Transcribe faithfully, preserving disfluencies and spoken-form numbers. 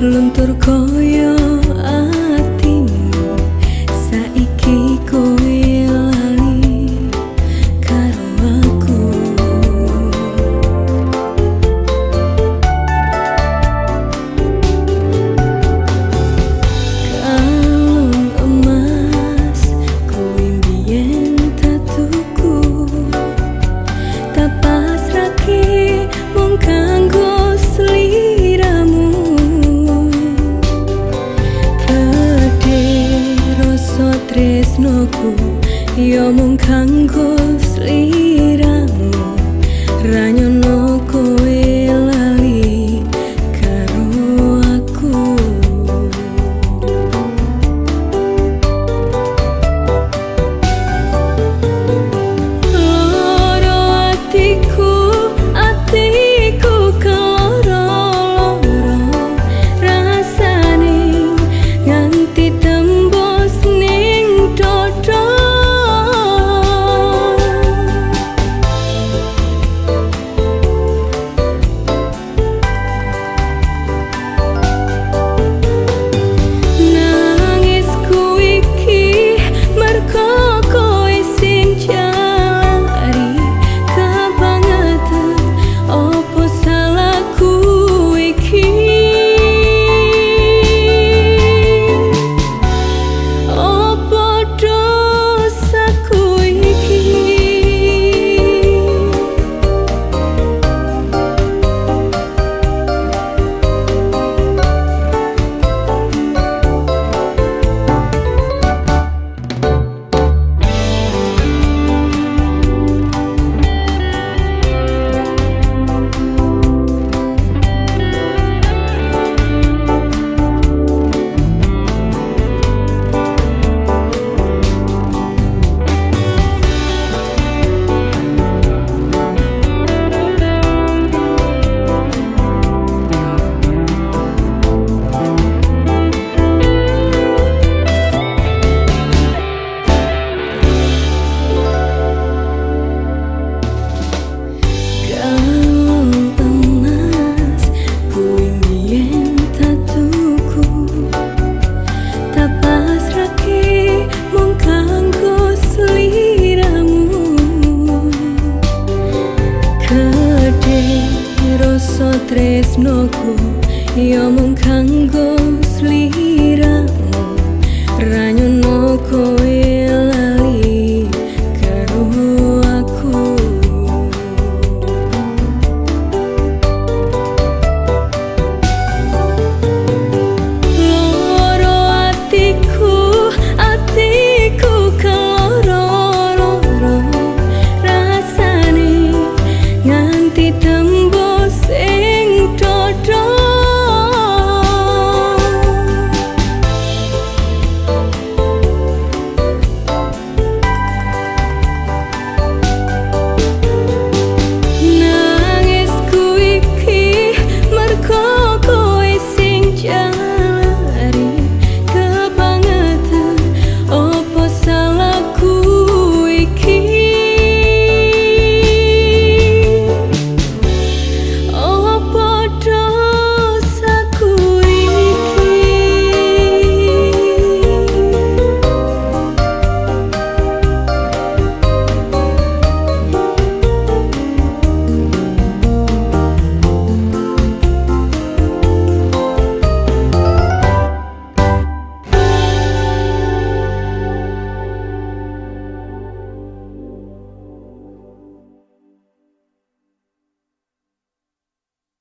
luntur koyo atimu saiki kowe lali karo aku. Kalung emas kowe mbiyen tak tuku, tak pasrahke mung kanggo sliramu. Tresnoku yo mung kanggo sliramu, ra nyono kowe lali karo aku. Loro atiku, atiku keloro-loro, rasane nganti tembus ning dodo. Nangisku iki mergo kowe sing jalari kebangetan, opo salahku iki? Opo dosaku iki? Kalung emas kowe mbiyen tak tuku, tak pasrahke mung kanggo sliramu. Gedhe rasa tresnoku yo mung kanggo sliramu, ra nyono kowe